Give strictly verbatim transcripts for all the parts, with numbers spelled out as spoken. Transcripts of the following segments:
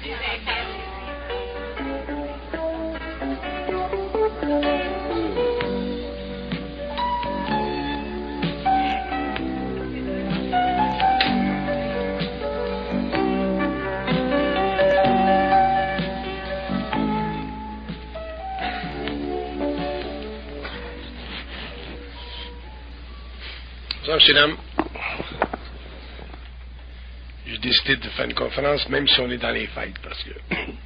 Monsieur, dames, j'ai décidé de faire une conférence, même si on est dans les fêtes, parce que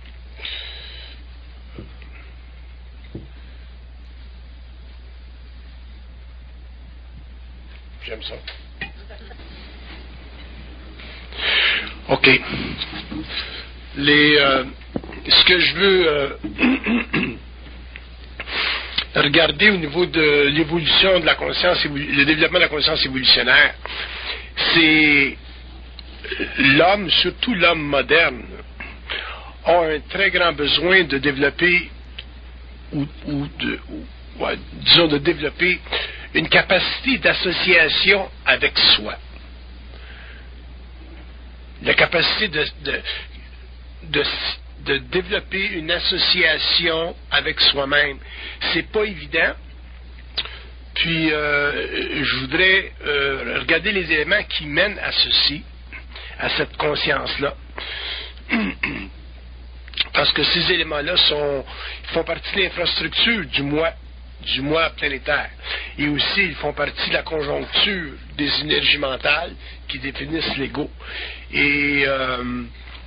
j'aime ça. OK. Les, euh, ce que je veux euh, regarder au niveau de l'évolution de la conscience, le développement de la conscience évolutionnaire, c'est l'homme, surtout l'homme moderne, a un très grand besoin de développer, ou, ou de, ou, ouais, disons, de développer une capacité d'association avec soi. La capacité de, de, de, de développer une association avec soi-même. C'est pas évident. Puis, euh, je voudrais euh, regarder les éléments qui mènent à ceci, à cette conscience-là. Parce que ces éléments-là sont, font partie de l'infrastructure du moi, du moi planétaire. Et aussi, ils font partie de la conjoncture des énergies mentales qui définissent l'ego. Et euh,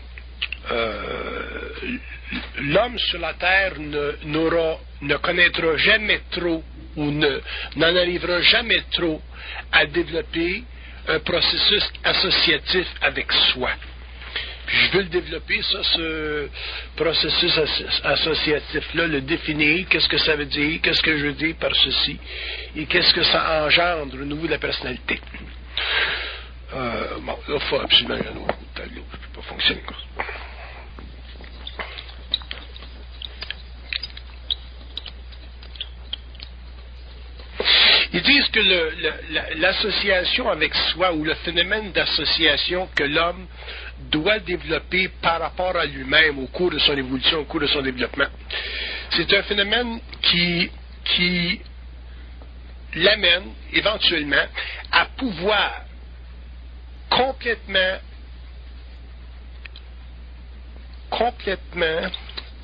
euh, l'homme sur la Terre ne, n'aura, ne connaîtra jamais trop ou ne, n'en arrivera jamais trop à développer un processus associatif avec soi. Puis je veux le développer, ça, ce processus as- associatif-là, le définir, qu'est-ce que ça veut dire, qu'est-ce que je veux dire par ceci, et qu'est-ce que ça engendre au niveau de la personnalité. Euh, bon, là, il faut absolument un autre tableau, ça ne peut pas fonctionner comme ça. Ils disent que le, le, l'association avec soi, ou le phénomène d'association que l'homme doit développer par rapport à lui-même au cours de son évolution, au cours de son développement, c'est un phénomène qui, qui l'amène éventuellement à pouvoir complètement, complètement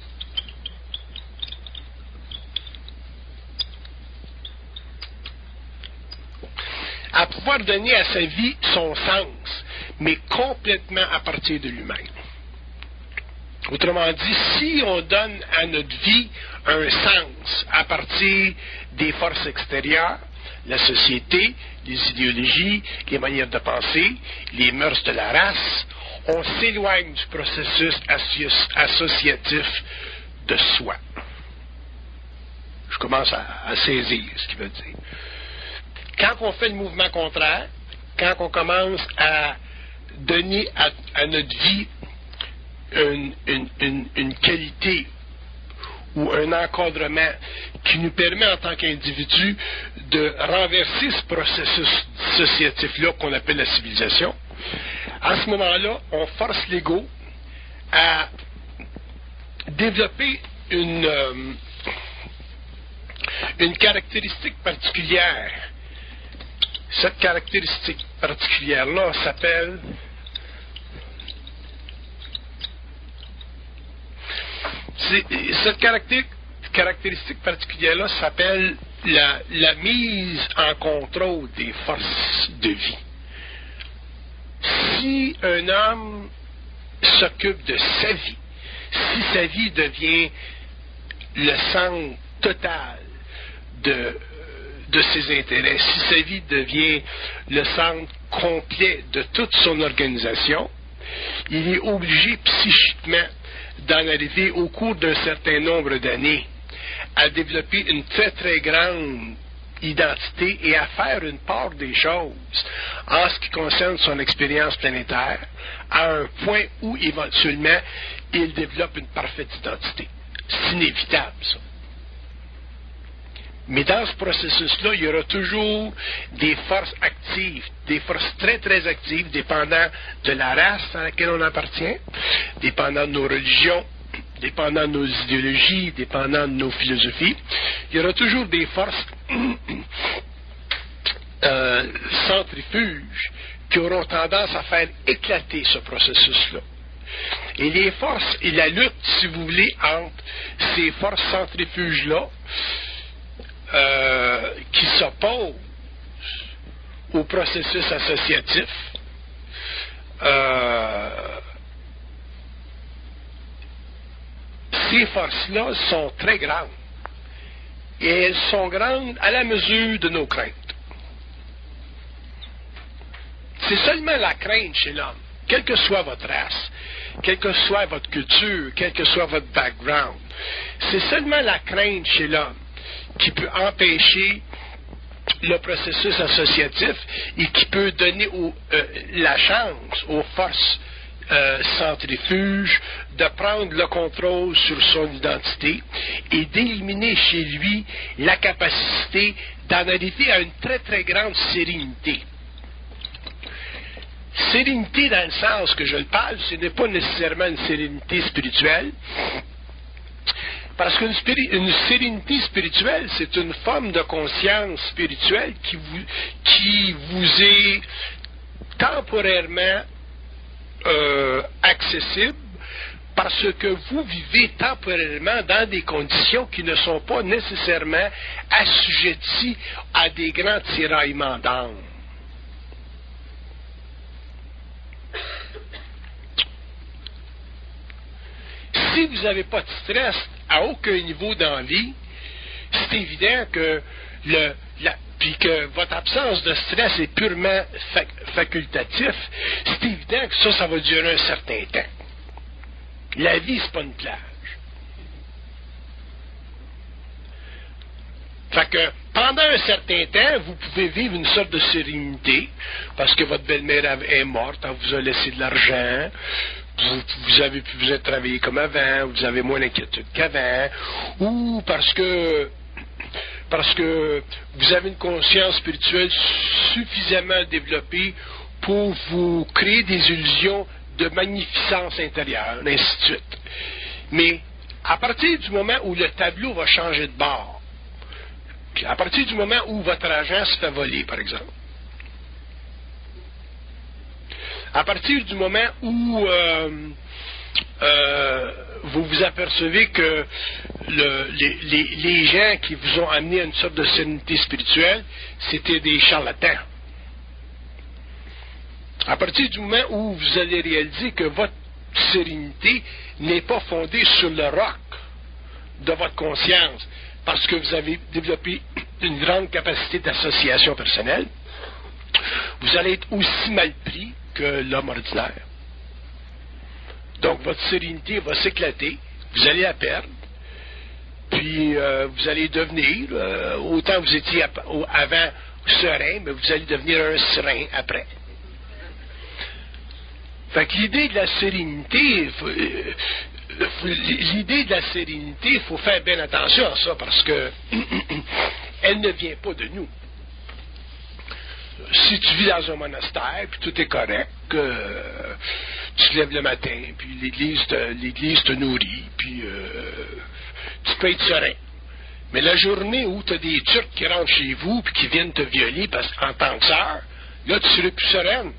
à pouvoir donner à sa vie son sens, mais complètement à partir de lui-même. Autrement dit, si on donne à notre vie un sens à partir des forces extérieures, la société, les idéologies, les manières de penser, les mœurs de la race, on s'éloigne du processus associatif de soi. Je commence à, à saisir ce qu'il veut dire. Quand on fait le mouvement contraire, quand on commence à donner à, à notre vie une, une, une, une qualité ou un encadrement qui nous permet en tant qu'individu de renverser ce processus associatif-là qu'on appelle la civilisation, à ce moment-là, on force l'ego à développer une, euh, une caractéristique particulière. Cette caractéristique particulière-là s'appelle c'est, cette caractéristique particulière-là s'appelle la, la mise en contrôle des forces de vie. Si un homme s'occupe de sa vie, si sa vie devient le centre total de de ses intérêts, si sa vie devient le centre complet de toute son organisation, il est obligé psychiquement d'en arriver au cours d'un certain nombre d'années à développer une très très grande identité et à faire une part des choses en ce qui concerne son expérience planétaire à un point où éventuellement il développe une parfaite identité. C'est inévitable, ça. Mais dans ce processus-là, il y aura toujours des forces actives, des forces très, très actives, dépendant de la race à laquelle on appartient, dépendant de nos religions, dépendant de nos idéologies, dépendant de nos philosophies. Il y aura toujours des forces euh, centrifuges qui auront tendance à faire éclater ce processus-là. Et les forces et la lutte, si vous voulez, entre ces forces centrifuges-là, euh, qui s'opposent au processus associatif, euh, ces forces-là sont très grandes. Et elles sont grandes à la mesure de nos craintes. C'est seulement la crainte chez l'homme, quelle que soit votre race, quelle que soit votre culture, quel que soit votre background, c'est seulement la crainte chez l'homme qui peut empêcher le processus associatif et qui peut donner au, euh, la chance aux forces euh, centrifuges de prendre le contrôle sur son identité et d'éliminer chez lui la capacité d'en arriver à une très très grande sérénité. Sérénité dans le sens que je le parle, ce n'est pas nécessairement une sérénité spirituelle, parce qu'une spiri- une sérénité spirituelle, c'est une forme de conscience spirituelle qui vous, qui vous est temporairement euh, accessible, parce que vous vivez temporairement dans des conditions qui ne sont pas nécessairement assujetties à des grands tiraillements d'âme. Si vous n'avez pas de stress à aucun niveau dans la vie, c'est évident que le, la, puis que votre absence de stress est purement fac, facultatif, c'est évident que ça, ça va durer un certain temps. La vie, c'est pas une plage. Fait que pendant un certain temps, vous pouvez vivre une sorte de sérénité, parce que votre belle-mère est morte, elle vous a laissé de l'argent, vous, vous avez pu vous être travaillé comme avant, vous avez moins d'inquiétude qu'avant, ou parce que parce que vous avez une conscience spirituelle suffisamment développée pour vous créer des illusions de magnificence intérieure, et ainsi de suite. Mais à partir du moment où le tableau va changer de bord, à partir du moment où votre argent se fait voler, par exemple, à partir du moment où euh, euh, vous vous apercevez que le, les, les, les gens qui vous ont amené à une sorte de sérénité spirituelle, c'était des charlatans. À partir du moment où vous allez réaliser que votre sérénité n'est pas fondée sur le roc de votre conscience, parce que vous avez développé une grande capacité d'association personnelle, vous allez être aussi mal pris que l'homme ordinaire. Donc, votre sérénité va s'éclater, vous allez la perdre, puis euh, vous allez devenir, euh, autant vous étiez ap- avant serein, mais vous allez devenir un serein après. Fait que l'idée de la sérénité, faut, euh, l'idée de la sérénité, il faut faire bien attention à ça, parce que elle ne vient pas de nous. Si tu vis dans un monastère, puis tout est correct, euh, tu te lèves le matin, puis l'église te, l'église te nourrit, puis euh, tu peux être serein. Mais la journée où tu as des Turcs qui rentrent chez vous, puis qui viennent te violer parce, en tant que sœur, là, tu serais plus sereine.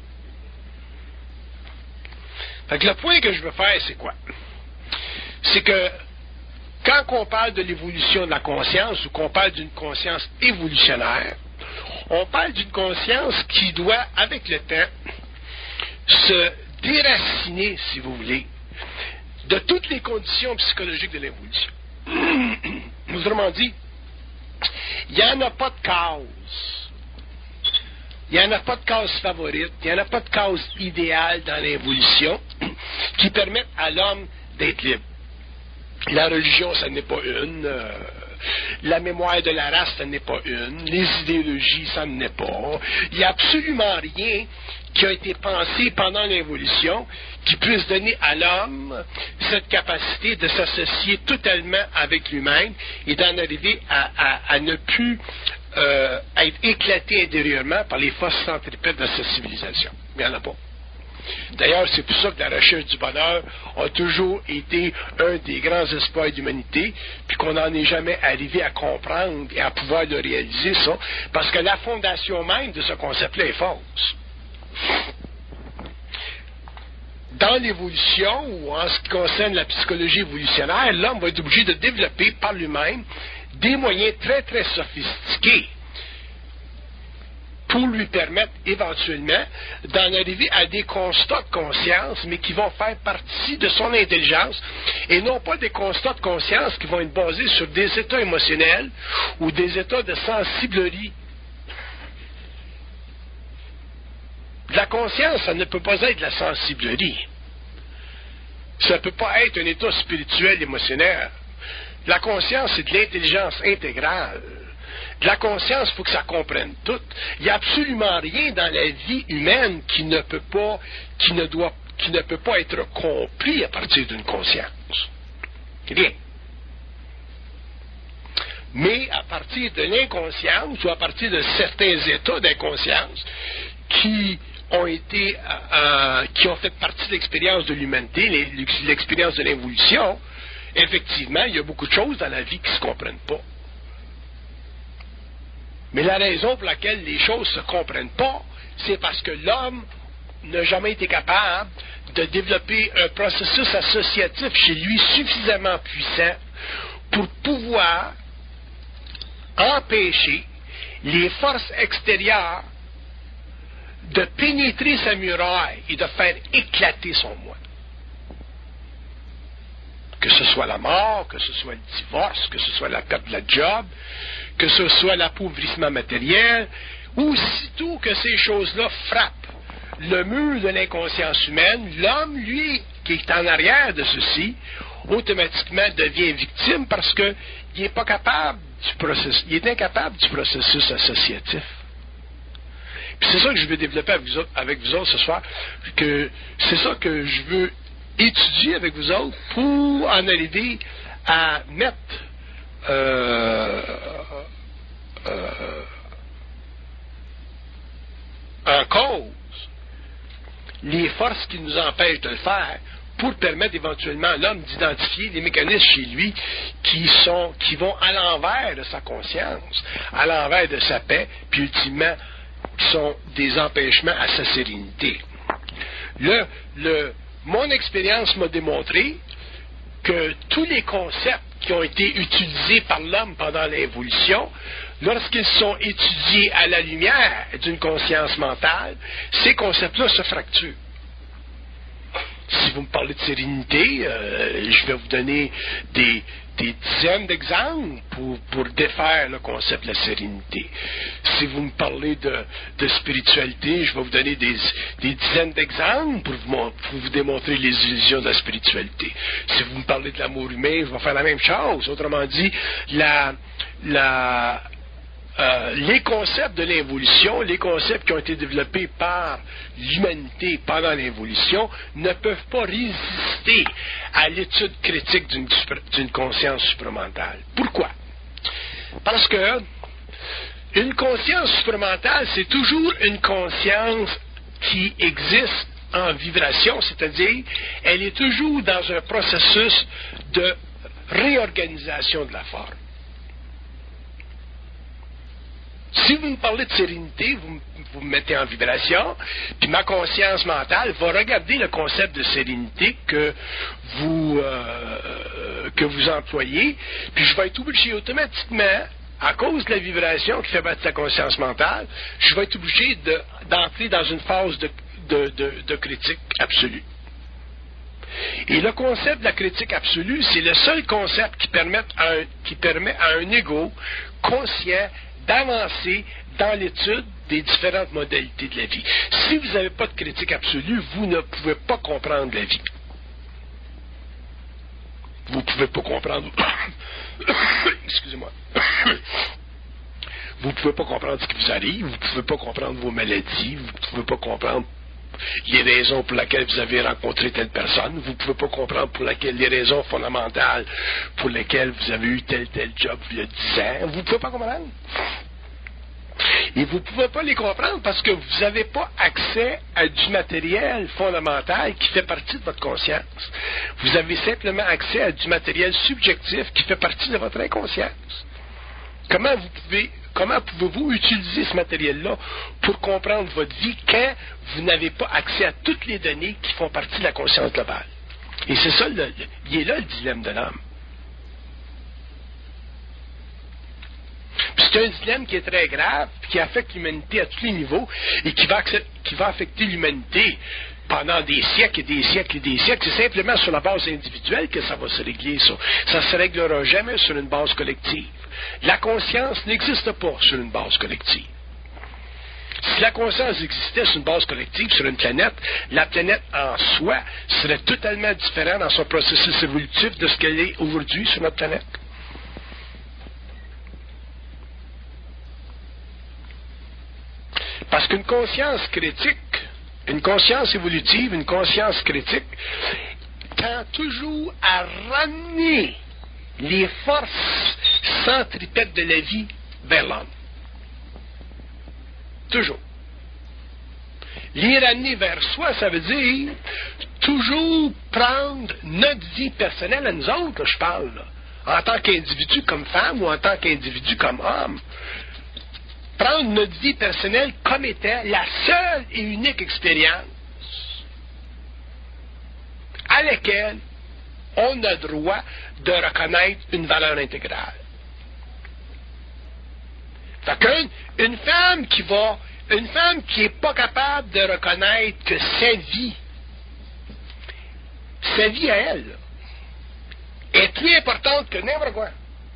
Fait que le point que je veux faire, c'est quoi? C'est que quand on parle de l'évolution de la conscience, ou qu'on parle d'une conscience évolutionnaire, on parle d'une conscience qui doit, avec le temps, se déraciner, si vous voulez, de toutes les conditions psychologiques de l'évolution. Autrement dit, il n'y en a pas de cause. Il n'y en a pas de cause favorite, il n'y en a pas de cause idéale dans l'évolution qui permette à l'homme d'être libre. La religion, ça n'est pas une. Euh, la mémoire de la race, ça n'est pas une. Les idéologies, ça n'est pas. Il n'y a absolument rien qui a été pensé pendant l'évolution qui puisse donner à l'homme cette capacité de s'associer totalement avec lui-même et d'en arriver à, à, à ne plus euh, être éclaté intérieurement par les forces centripètes de sa civilisation. Il n'y en a pas. D'ailleurs, c'est pour ça que la recherche du bonheur a toujours été un des grands espoirs d'humanité, puis qu'on n'en est jamais arrivé à comprendre et à pouvoir le réaliser, ça, parce que la fondation même de ce concept-là est fausse. Dans l'évolution, ou en ce qui concerne la psychologie évolutionnaire, l'homme va être obligé de développer par lui-même des moyens très, très sophistiqués pour lui permettre éventuellement d'en arriver à des constats de conscience, mais qui vont faire partie de son intelligence, et non pas des constats de conscience qui vont être basés sur des états émotionnels ou des états de sensiblerie. La conscience, ça ne peut pas être de la sensiblerie. Ça ne peut pas être un état spirituel émotionnel. La conscience, c'est de l'intelligence intégrale. De la conscience, il faut que ça comprenne tout. Il n'y a absolument rien dans la vie humaine qui ne peut pas, qui ne doit, qui ne peut pas être compris à partir d'une conscience. Rien. Mais à partir de l'inconscience ou à partir de certains états d'inconscience qui ont été, euh, qui ont fait partie de l'expérience de l'humanité, l'expérience de l'évolution, effectivement, il y a beaucoup de choses dans la vie qui ne se comprennent pas. Mais la raison pour laquelle les choses ne se comprennent pas, c'est parce que l'homme n'a jamais été capable de développer un processus associatif chez lui suffisamment puissant pour pouvoir empêcher les forces extérieures de pénétrer sa muraille et de faire éclater son moi. Que ce soit la mort, que ce soit le divorce, que ce soit la perte de la job, que ce soit l'appauvrissement matériel, aussitôt que ces choses-là frappent le mur de l'inconscience humaine, l'homme, lui, qui est en arrière de ceci, automatiquement devient victime parce qu'il n'est pas capable du processus, il est incapable du processus associatif. Puis c'est ça que je veux développer avec vous autres, avec vous autres ce soir, que c'est ça que je veux étudier avec vous autres pour en arriver à mettre euh, euh, en cause les forces qui nous empêchent de le faire pour permettre éventuellement à l'homme d'identifier des mécanismes chez lui qui sont, qui vont à l'envers de sa conscience, à l'envers de sa paix, puis ultimement qui sont des empêchements à sa sérénité. Le, le, mon expérience m'a démontré que tous les concepts qui ont été utilisés par l'homme pendant l'évolution, lorsqu'ils sont étudiés à la lumière d'une conscience mentale, ces concepts-là se fracturent. Si vous me parlez de sérénité, euh, je vais vous donner des, des dizaines d'exemples pour, pour défaire le concept de la sérénité. Si vous me parlez de, de spiritualité, je vais vous donner des, des dizaines d'exemples pour vous, pour vous démontrer les illusions de la spiritualité. Si vous me parlez de l'amour humain, je vais faire la même chose. Autrement dit, la... la Euh, les concepts de l'évolution, les concepts qui ont été développés par l'humanité pendant l'évolution ne peuvent pas résister à l'étude critique d'une, d'une conscience supramentale. Pourquoi? Parce que une conscience supramentale, c'est toujours une conscience qui existe en vibration, c'est-à-dire elle est toujours dans un processus de réorganisation de la forme. Si vous me parlez de sérénité, vous, vous me mettez en vibration, puis ma conscience mentale va regarder le concept de sérénité que vous, euh, que vous employez, puis je vais être obligé automatiquement, à cause de la vibration qui fait partie de la conscience mentale, je vais être obligé de, d'entrer dans une phase de, de, de, de critique absolue. Et le concept de la critique absolue, c'est le seul concept qui permet à un, qui permet à un ego conscient d'avancer dans l'étude des différentes modalités de la vie. Si vous n'avez pas de critique absolue, vous ne pouvez pas comprendre la vie. Vous ne pouvez pas comprendre... Excusez-moi. Vous ne pouvez pas comprendre ce qui vous arrive, vous ne pouvez pas comprendre vos maladies, vous ne pouvez pas comprendre les raisons pour lesquelles vous avez rencontré telle personne. Vous ne pouvez pas comprendre pour laquelle, les raisons fondamentales pour lesquelles vous avez eu tel tel job il y a dix ans. Vous ne pouvez pas comprendre. Et vous ne pouvez pas les comprendre parce que vous n'avez pas accès à du matériel fondamental qui fait partie de votre conscience. Vous avez simplement accès à du matériel subjectif qui fait partie de votre inconscience. Comment vous pouvez, comment pouvez-vous utiliser ce matériel-là pour comprendre votre vie quand vous n'avez pas accès à toutes les données qui font partie de la conscience globale? Et c'est ça, le, le, il est là le dilemme de l'homme. Puis c'est un dilemme qui est très grave, qui affecte l'humanité à tous les niveaux et qui va, qui va affecter l'humanité pendant des siècles et des siècles et des siècles. C'est simplement sur la base individuelle que ça va se régler, ça. Ça ne se réglera jamais sur une base collective. La conscience n'existe pas sur une base collective. Si la conscience existait sur une base collective, sur une planète, la planète en soi serait totalement différente dans son processus évolutif de ce qu'elle est aujourd'hui sur notre planète. Parce qu'une conscience critique, une conscience évolutive, une conscience critique, tend toujours à ramener les forces centripètes de la vie vers l'homme. Toujours. Les ramener vers soi, ça veut dire toujours prendre notre vie personnelle à nous autres, là, je parle, là, en tant qu'individu comme femme ou en tant qu'individu comme homme. Prendre notre vie personnelle comme étant la seule et unique expérience à laquelle on a droit de reconnaître une valeur intégrale. Fait qu'une une femme qui va, une femme qui n'est pas capable de reconnaître que sa vie, sa vie à elle, est plus importante que n'importe quoi,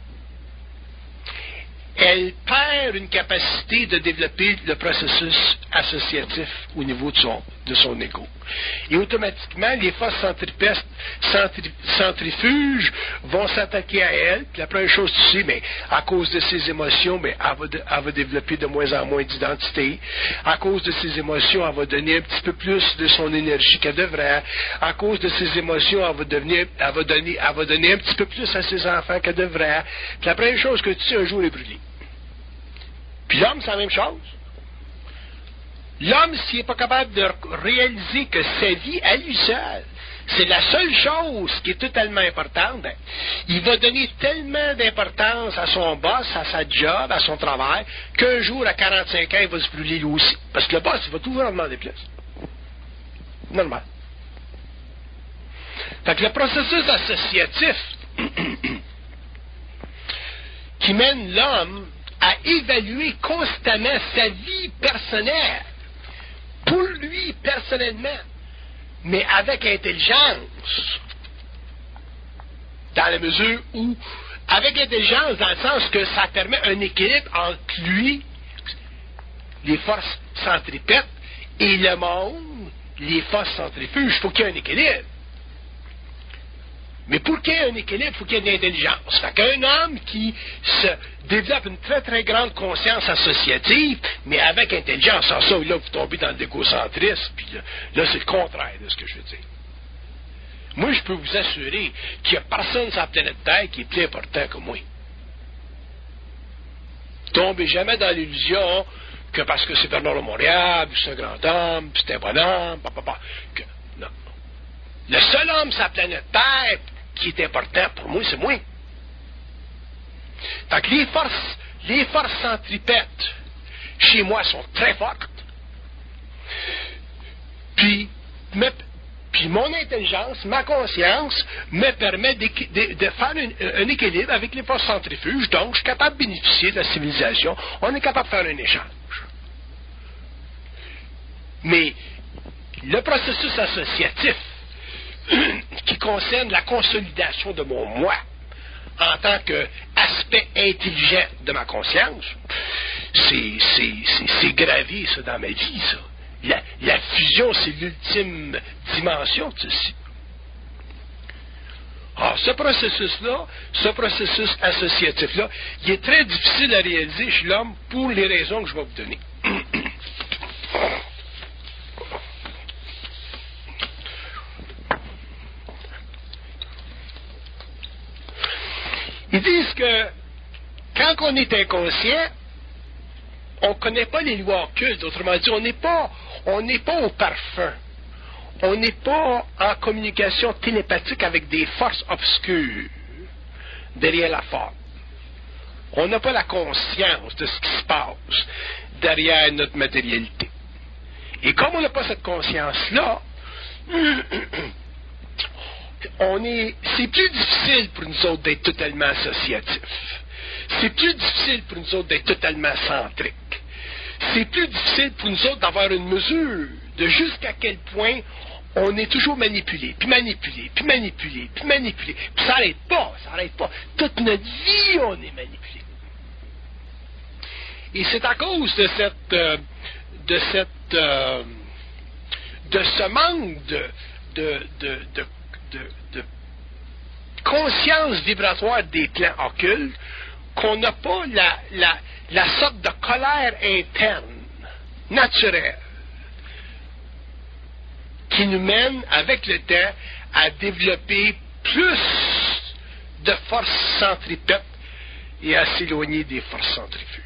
elle perd une capacité de développer le processus associatif au niveau de son, de son ego. Et automatiquement, les forces centripètes, centri, centrifuges vont s'attaquer à elle. Puis la première chose, tu sais, mais à cause de ses émotions, mais elle va, de, elle va développer de moins en moins d'identité. À cause de ses émotions, elle va donner un petit peu plus de son énergie qu'elle devrait. À cause de ses émotions, elle va, devenir, elle va, donner, elle va donner un petit peu plus à ses enfants qu'elle devrait. Puis la première chose que tu sais, un jour, elle est brûlée. Puis l'homme, c'est la même chose. L'homme, s'il n'est pas capable de réaliser que sa vie, à lui seul, c'est la seule chose qui est totalement importante, ben, il va donner tellement d'importance à son boss, à sa job, à son travail, qu'un jour, à quarante-cinq ans, il va se brûler lui aussi. Parce que le boss, il va toujours en demander plus. Normal. Fait que le processus associatif qui mène l'homme à évaluer constamment sa vie personnelle, pour lui personnellement, mais avec intelligence, dans la mesure où, avec intelligence, dans le sens que ça permet un équilibre entre lui, les forces centripètes, et le monde, les forces centrifuges. Il faut qu'il y ait un équilibre. Mais pour qu'il y ait un équilibre, il faut qu'il y ait de l'intelligence. Fait qu'un homme qui se développe une très très grande conscience associative, mais avec intelligence, sans ça, là, vous tombez dans l'égocentrisme, puis là, là c'est le contraire de ce que je veux dire. Moi, je peux vous assurer qu'il n'y a personne sur la planète Terre qui est plus important que moi. Tombez jamais dans l'illusion que parce que c'est Bernard de Montréal, puis c'est un grand homme, puis c'est un bonhomme, bah, bah, bah, que, non. Le seul homme sur la planète Terre qui est important pour moi, c'est moi. Fait que les forces, les forces centripètes chez moi sont très fortes. Puis, me, puis mon intelligence, ma conscience, me permet de, de, de faire un, un équilibre avec les forces centrifuges. Donc, je suis capable de bénéficier de la civilisation. On est capable de faire un échange. Mais le processus associatif qui concerne la consolidation de mon moi en tant qu'aspect intelligent de ma conscience, c'est, c'est, c'est, c'est gravé ça dans ma vie, ça. La, la fusion, c'est l'ultime dimension de ceci. Alors, ce processus-là, ce processus associatif-là, il est très difficile à réaliser chez l'homme pour les raisons que je vais vous donner. Ils disent que quand on est inconscient, on ne connaît pas les lois occultes. Autrement dit, on n'est pas, on n'est pas au parfum. On n'est pas en communication télépathique avec des forces obscures derrière la forme. On n'a pas la conscience de ce qui se passe derrière notre matérialité. Et comme on n'a pas cette conscience-là, on est, c'est plus difficile pour nous autres d'être totalement associatifs. C'est plus difficile pour nous autres d'être totalement centriques. C'est plus difficile pour nous autres d'avoir une mesure de jusqu'à quel point on est toujours manipulé, puis manipulé, puis manipulé, puis manipulé. Puis ça n'arrête pas, ça n'arrête pas. Toute notre vie, on est manipulé. Et c'est à cause de cette, euh, de cette, euh, de ce manque de, de, de, de, de, de conscience vibratoire des plans occultes qu'on n'a pas la, la, la sorte de colère interne, naturelle, qui nous mène, avec le temps, à développer plus de forces centripètes et à s'éloigner des forces centrifuges.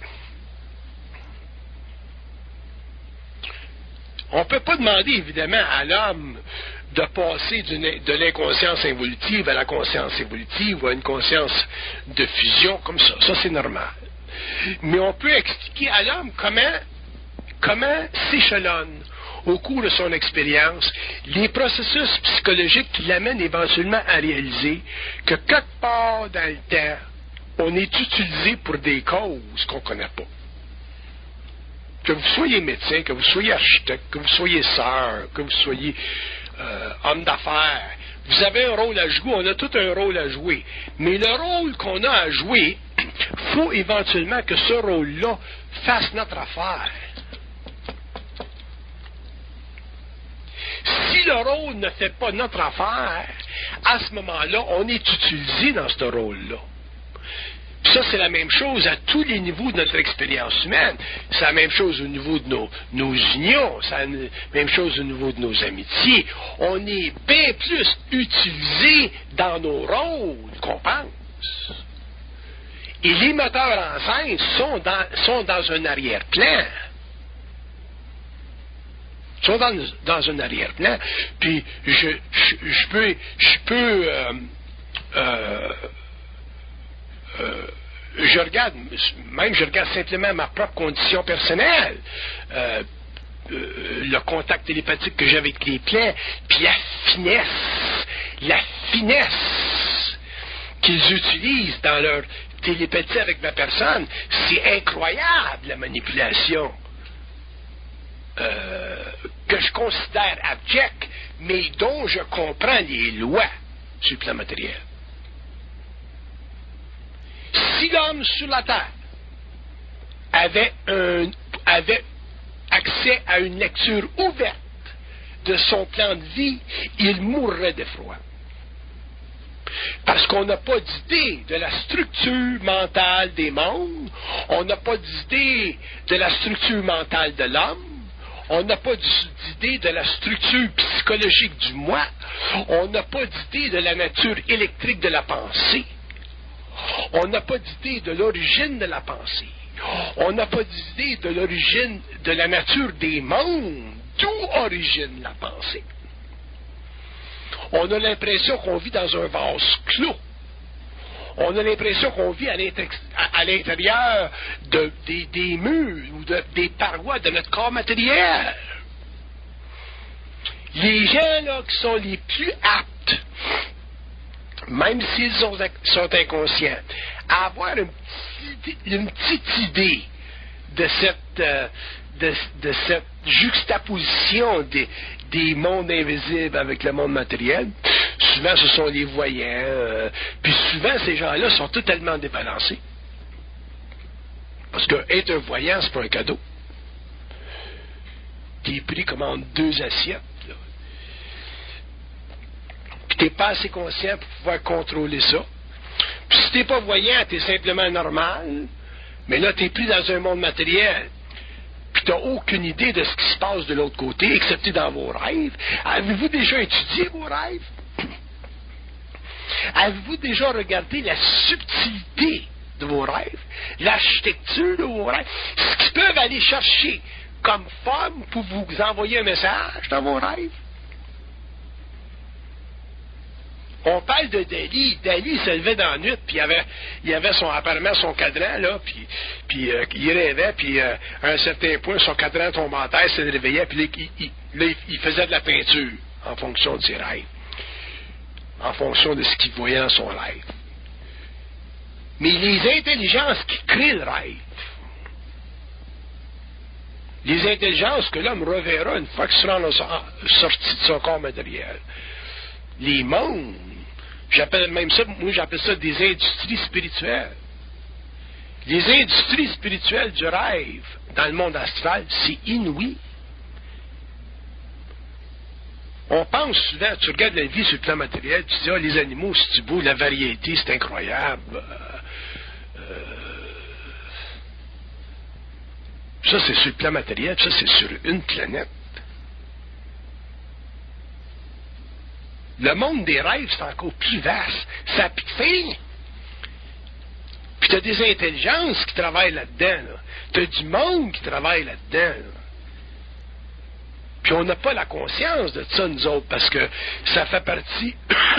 On ne peut pas demander, évidemment, à l'homme de passer de l'inconscience involutive à la conscience évolutive ou à une conscience de fusion comme ça. Ça, c'est normal. Mais on peut expliquer à l'homme comment, comment s'échelonne au cours de son expérience les processus psychologiques qui l'amènent éventuellement à réaliser que quelque part dans le temps, on est utilisé pour des causes qu'on ne connaît pas. Que vous soyez médecin, que vous soyez architecte, que vous soyez sœur, que vous soyez euh, homme d'affaires, vous avez un rôle à jouer, on a tout un rôle à jouer. Mais le rôle qu'on a à jouer, il faut éventuellement que ce rôle-là fasse notre affaire. Si le rôle ne fait pas notre affaire, à ce moment-là, on est utilisé dans ce rôle-là. Ça, c'est la même chose à tous les niveaux de notre expérience humaine. C'est la même chose au niveau de nos, nos unions. C'est la même chose au niveau de nos amitiés. On est bien plus utilisé dans nos rôles qu'on pense. Et les metteurs en scène sont dans, sont dans un arrière-plan. Ils sont dans, dans un arrière-plan. Puis, je, je, je peux... Je peux euh, euh, Euh, je regarde, même je regarde simplement ma propre condition personnelle, euh, euh, le contact télépathique que j'ai avec les plans, puis la finesse, la finesse qu'ils utilisent dans leur télépathie avec ma personne, c'est incroyable la manipulation euh, que je considère abjecte, mais dont je comprends les lois sur le plan matériel. Si l'homme sur la terre avait, un, avait accès à une lecture ouverte de son plan de vie, il mourrait d'effroi. Parce qu'on n'a pas d'idée de la structure mentale des mondes, on n'a pas d'idée de la structure mentale de l'homme, on n'a pas d'idée de la structure psychologique du moi, on n'a pas d'idée de la nature électrique de la pensée. On n'a pas d'idée de l'origine de la pensée. On n'a pas d'idée de l'origine, de la nature des mondes, d'où origine la pensée. On a l'impression qu'on vit dans un vase clos. On a l'impression qu'on vit à l'intérieur de, des, des murs ou de, des parois de notre corps matériel. Les gens là, qui sont les plus aptes, même s'ils sont, sont inconscients, à avoir une petite, une petite idée de cette, euh, de, de cette juxtaposition des, des mondes invisibles avec le monde matériel. Souvent, ce sont les voyants. Euh, puis souvent, ces gens-là sont totalement débalancés. Parce que être un voyant, c'est pas un cadeau. T'es pris comme en deux assiettes. Tu n'es pas assez conscient pour pouvoir contrôler ça. Puis si tu n'es pas voyant, tu es simplement normal, mais là, tu es pris dans un monde matériel, puis tu n'as aucune idée de ce qui se passe de l'autre côté, excepté dans vos rêves. Avez-vous déjà étudié vos rêves? Avez-vous déjà regardé la subtilité de vos rêves, l'architecture de vos rêves, ce qu'ils peuvent aller chercher comme forme pour vous envoyer un message dans vos rêves? On parle de Dali. Dali se levait dans la nuit, puis il avait, il avait son, apparemment son cadran, là, puis, puis euh, il rêvait, puis euh, à un certain point, son cadran tombait en terre, se réveillait, puis là, il, il, là, il faisait de la peinture en fonction de ses rêves, en fonction de ce qu'il voyait dans son rêve. Mais les intelligences qui créent le rêve, les intelligences que l'homme reverra une fois qu'il sera sorti de son corps matériel, les mondes, j'appelle même ça, moi j'appelle ça des industries spirituelles. Les industries spirituelles du rêve dans le monde astral, c'est inouï. On pense souvent, tu regardes la vie sur le plan matériel, tu te dis, ah, les animaux, c'est beau, la variété, c'est incroyable. Euh, ça, c'est sur le plan matériel, ça, c'est sur une planète. Le monde des rêves, c'est encore plus vaste. Ça a plus de fin. Puis tu as des intelligences qui travaillent là-dedans. Là. Tu as du monde qui travaille là-dedans. Là. Puis on n'a pas la conscience de ça, nous autres, parce que ça fait partie...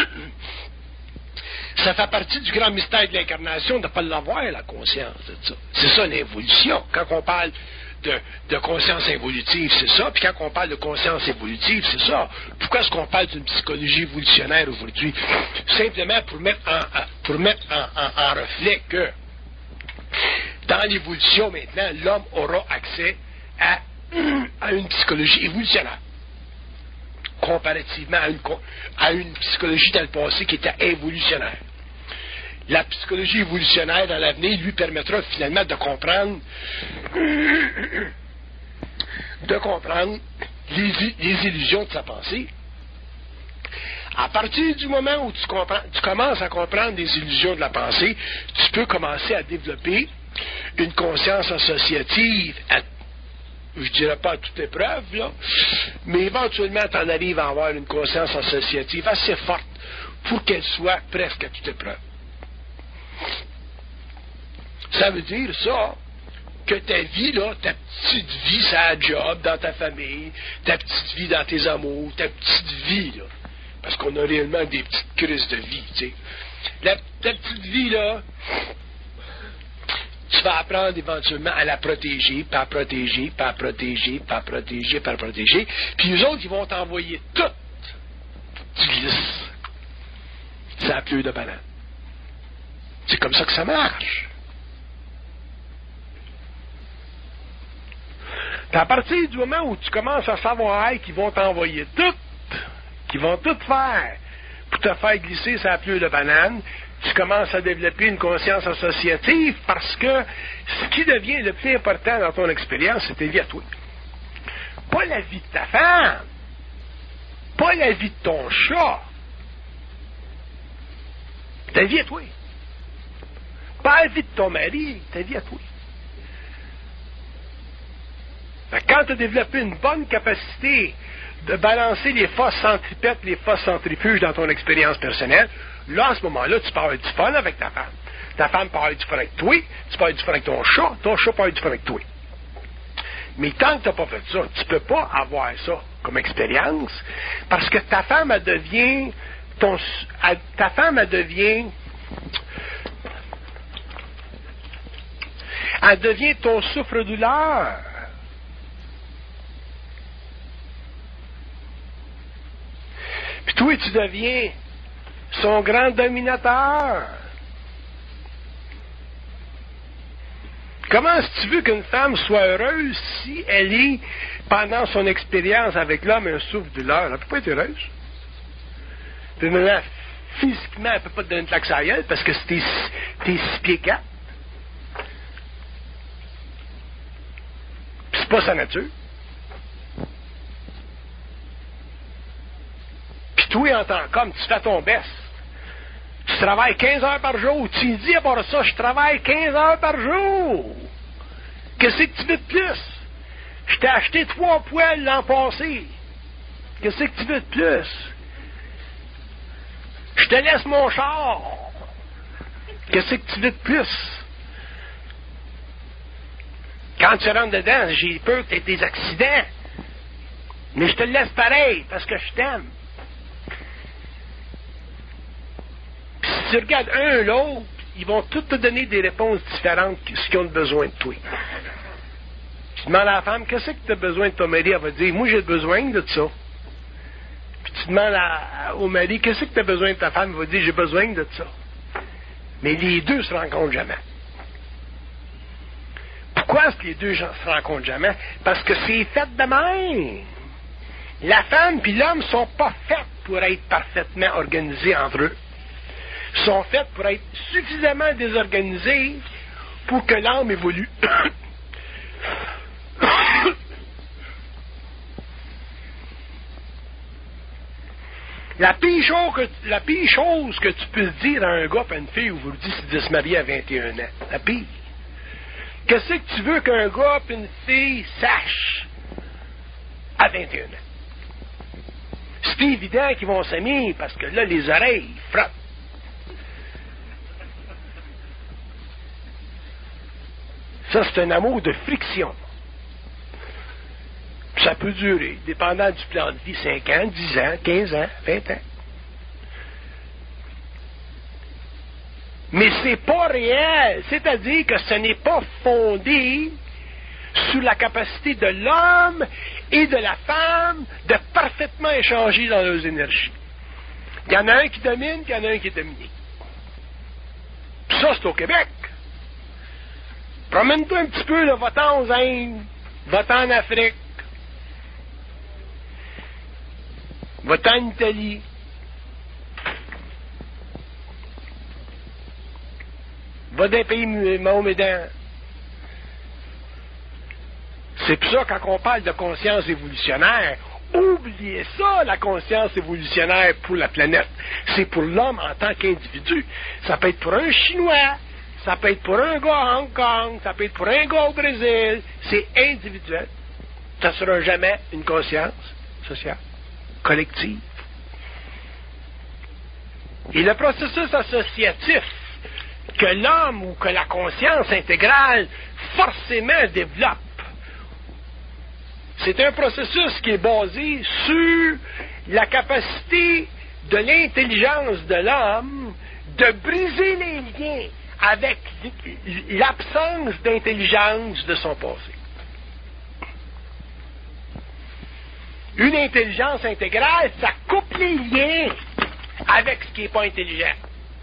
ça fait partie du grand mystère de l'incarnation de ne pas l'avoir, la conscience de ça. C'est ça l'évolution. Quand on parle de, de conscience évolutive, c'est ça. Puis quand on parle de conscience évolutive, c'est ça. Pourquoi est-ce qu'on parle d'une psychologie évolutionnaire aujourd'hui? Simplement pour mettre en, pour mettre en, en, en reflet que dans l'évolution maintenant, l'homme aura accès à, à une psychologie évolutionnaire. Comparativement à une, à une psychologie dans le passé qui était évolutionnaire. La psychologie évolutionnaire dans l'avenir lui permettra finalement de comprendre de comprendre les, les illusions de sa pensée. À partir du moment où tu, comprends, tu commences à comprendre les illusions de la pensée, tu peux commencer à développer une conscience associative à, je dirais pas à toute épreuve, là, mais éventuellement tu en arrives à avoir une conscience associative assez forte pour qu'elle soit presque à toute épreuve. Ça veut dire ça, que ta vie, là, ta petite vie, ça job, dans ta famille, ta petite vie dans tes amours, ta petite vie, là, parce qu'on a réellement des petites crises de vie, tu sais. La, ta petite vie, là, tu vas apprendre éventuellement à la protéger, pas à protéger, pas à protéger, pas à protéger, pas à protéger, puis eux autres, ils vont t'envoyer tout. Tu glisses. Ça a plus de banane. C'est comme ça que ça marche. Puis à partir du moment où tu commences à savoir qu'ils vont t'envoyer tout, qu'ils vont tout faire pour te faire glisser sa pleure de banane, tu commences à développer une conscience associative parce que ce qui devient le plus important dans ton expérience, c'est ta vie à toi. Pas la vie de ta femme, pas la vie de ton chat, ta vie à toi. Pas la vie de ton mari, ta vie à toi. Quand tu as développé une bonne capacité de balancer les forces centripètes, les forces centrifuges dans ton expérience personnelle, là, à ce moment-là, tu peux avoir du fun avec ta femme. Ta femme peut avoir du fun avec toi, tu peux avoir du fun avec ton chat, ton chat peut avoir du fun avec toi. Mais tant que tu n'as pas fait ça, tu ne peux pas avoir ça comme expérience, parce que ta femme, elle devient ton, elle, ta femme, elle devient elle devient ton souffre-douleur. Puis toi, tu deviens son grand dominateur. Comment est-ce que tu veux qu'une femme soit heureuse si elle est, pendant son expérience avec l'homme, un souffre-douleur? Elle ne peut pas être heureuse. Puis maintenant, physiquement, elle ne peut pas te donner une claque sur la gueule parce que t'es six pieds quatre. Puis c'est pas sa nature. Puis toi, en tant qu'homme, tu fais ton best. Tu travailles quinze heures par jour. Tu dis à part ça, je travaille quinze heures par jour. Qu'est-ce que tu veux de plus? Je t'ai acheté trois poêles l'an passé. Qu'est-ce que tu veux de plus? Je te laisse mon char. Qu'est-ce que tu veux de plus? Quand tu rentres dedans, j'ai peur que tu aies des accidents. Mais je te le laisse pareil, parce que je t'aime. Puis si tu regardes un ou l'autre, ils vont tous te donner des réponses différentes de ce qu'ils ont besoin de toi. Tu demandes à la femme, qu'est-ce que tu as besoin de ton mari? Elle va dire, moi j'ai besoin de ça. Puis tu demandes à, au mari, qu'est-ce que tu as besoin de ta femme? Elle va dire, j'ai besoin de ça. Mais les deux ne se rencontrent jamais. Pourquoi est-ce que les deux ne se rencontrent jamais? Parce que c'est fait de même. La femme et l'homme ne sont pas faits pour être parfaitement organisés entre eux. Ils sont faits pour être suffisamment désorganisés pour que l'âme évolue. La pire, chose que, la pire chose que tu peux dire à un gars et à une fille aujourd'hui, c'est de se marier à vingt et un ans. La pire. Qu'est-ce que tu veux qu'un gars et une fille sachent à vingt et un ans? C'est évident qu'ils vont s'aimer parce que là, les oreilles frottent. Ça, c'est un amour de friction. Ça peut durer, dépendant du plan de vie, cinq ans, dix ans, quinze ans, vingt ans. Mais c'est pas réel, c'est-à-dire que ce n'est pas fondé sur la capacité de l'homme et de la femme de parfaitement échanger dans leurs énergies. Il y en a un qui domine, puis il y en a un qui est dominé. Puis ça, c'est au Québec. Promène-toi un petit peu, là, va-t'en aux Indes, va-t'en en Afrique, va-t'en en Italie. Va dans les pays mahomédans. C'est pour ça, quand on parle de conscience évolutionnaire, oubliez ça, la conscience évolutionnaire pour la planète. C'est pour l'homme en tant qu'individu. Ça peut être pour un Chinois, ça peut être pour un gars à Hong Kong, ça peut être pour un gars au Brésil. C'est individuel. Ça ne sera jamais une conscience sociale, collective. Et le processus associatif que l'homme ou que la conscience intégrale forcément développe, c'est un processus qui est basé sur la capacité de l'intelligence de l'homme de briser les liens avec l'absence d'intelligence de son passé. Une intelligence intégrale, ça coupe les liens avec ce qui n'est pas intelligent.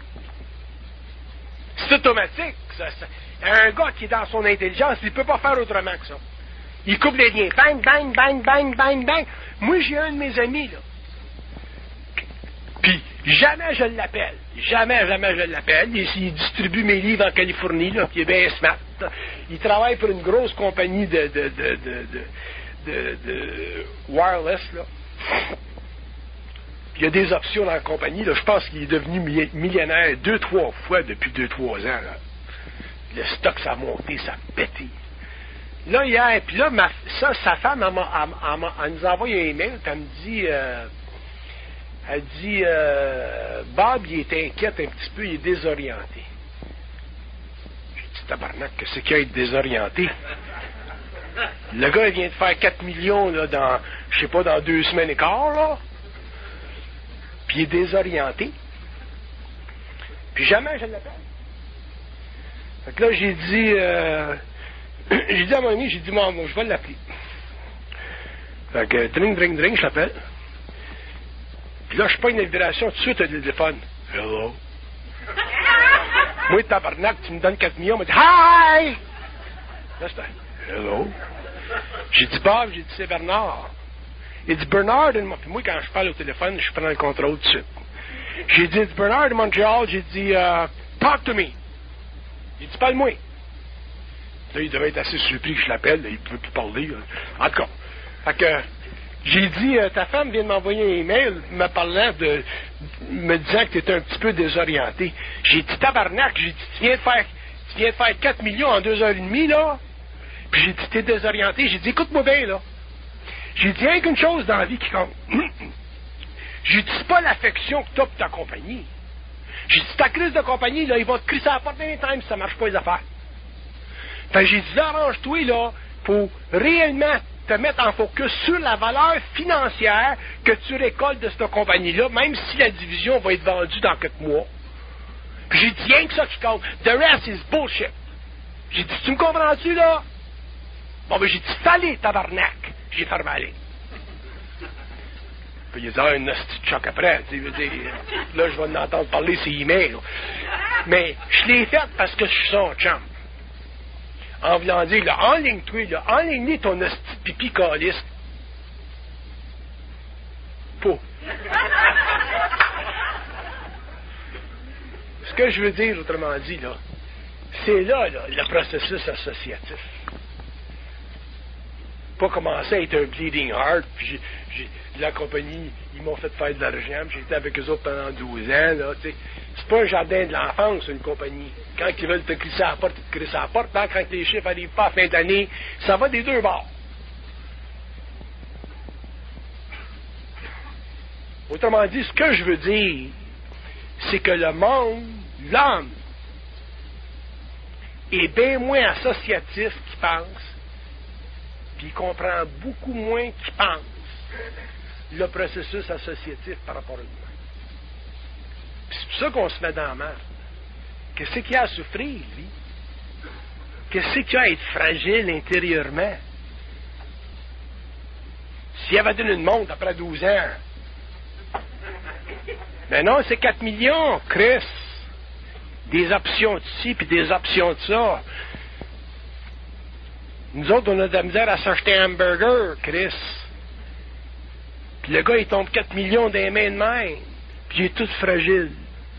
C'est automatique. Ça, ça. Un gars qui est dans son intelligence, il ne peut pas faire autrement que ça. Il coupe les liens. Bang, bang, bang, bang, bang, bang. Moi, j'ai un de mes amis, là. Puis, jamais je l'appelle. Jamais, jamais je l'appelle. Il, il distribue mes livres en Californie, là, puis il est bien smart. Il travaille pour une grosse compagnie de, de, de, de, de, de, de wireless, là. Puis il y a des options dans la compagnie, là. Je pense qu'il est devenu millionnaire deux, trois fois depuis deux, trois ans, là. Le stock, ça a monté, ça a pété. Là, hier, puis là, ma, ça, sa femme, elle, m'a, elle, elle, elle nous a envoyé un email, puis elle me dit, euh, elle dit, euh, Bob, il est inquiète un petit peu, il est désorienté. J'ai dit, tabarnak, qu'est-ce qu'il y a à être désorienté? Le gars, il vient de faire quatre millions, là, dans, je sais pas, dans deux semaines et quart, là. Puis il est désorienté. Puis jamais je l'appelle. Fait que là, j'ai dit, euh, j'ai dit à mon ami, j'ai dit, moi, moi je vais l'appeler. Fait que, dring, dring, dring, je l'appelle. Puis là, je pas une vibration tout de suite au téléphone. Hello. Moi, tabarnak, tu me donnes quatre millions, il m'a dit, hi! Là, j'étais, hello. J'ai dit, Bob, j'ai dit, c'est Bernard. Il dit, Bernard, puis moi, quand je parle au téléphone, je prends le contrôle tout de suite. J'ai dit, it's Bernard de Montréal, j'ai dit, uh, talk to me. Il dit, parle-moi. Là, il devait être assez surpris que je l'appelle, là, il ne peut plus parler. Là. En tout cas, fait que, j'ai dit, euh, ta femme vient de m'envoyer un email me parlant de, me disant que tu étais un petit peu désorienté. J'ai dit, tabarnak, j'ai dit, tu viens de faire, tu viens de faire quatre millions en deux heures et demie, là. Puis j'ai dit, t'es désorienté. J'ai dit, écoute-moi bien, là. J'ai dit, rien qu'une chose dans la vie qui compte. J'ai dit, c'est pas l'affection que t'as pour ta compagnie. J'ai dit, ta crise de compagnie, là, ils vont te crisser à la porte d'un temps si ça marche pas les affaires. Fait que j'ai dit, arrange-toi, là, pour réellement te mettre en focus sur la valeur financière que tu récoltes de cette compagnie-là, même si la division va être vendue dans quelques mois. Puis j'ai dit, rien que ça qui compte. The rest is bullshit. J'ai dit, tu me comprends-tu, là? Bon, ben, j'ai dit, fallait, tabarnak. J'ai fermé la ligne. Puis il a dit, ah, un hostie de choc après. Tu sais, là, je vais en entendre parler, c'est email. Mais je l'ai fait parce que je suis son chum. En voulant dire, là, enligne-toi, là, enligne ton hostie de pipi caliste. Pas. Ce que je veux dire, autrement dit, là, c'est là, là, le processus associatif. Pas commencer à être un bleeding heart, puis j'ai, j'ai, la compagnie, ils m'ont fait faire de l'argent, puis j'ai été avec eux autres pendant douze ans, là, tu sais. C'est pas un jardin de l'enfance, une compagnie. Quand ils veulent te crisser à la porte, ils te crissent à la porte, hein, quand les chiffres n'arrivent pas à la fin d'année, ça va des deux bords. Autrement dit, ce que je veux dire, c'est que le monde, l'homme, est bien moins associatif qu'il pense, puis il comprend beaucoup moins qu'il pense le processus associatif par rapport à lui-même. Puis c'est pour ça qu'on se met dans la merde. Qu'est-ce qu'il y a à souffrir, lui? Qu'est-ce qu'il y a à être fragile intérieurement? S'il avait donné une montre après douze ans, ben non, c'est quatre millions, Chris. Des options de ci, puis des options de ça. Nous autres, on a de la misère à s'acheter un hamburger, Chris. Puis le gars, il tombe quatre millions dans les mains de même. Puis il est tout fragile.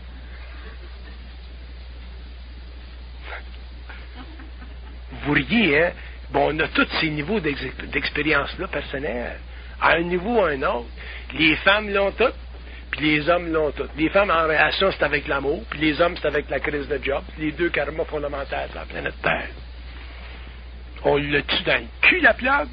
Vous riez, hein? Bon, on a tous ces niveaux d'ex- d'expérience-là personnelle. À un niveau ou à un autre. Les femmes l'ont toutes, puis les hommes l'ont toutes. Les femmes, en relation, c'est avec l'amour, puis les hommes, c'est avec la crise de job. Les deux karmas fondamentaux de la planète Terre. On l'a tue dans le cul, la plague?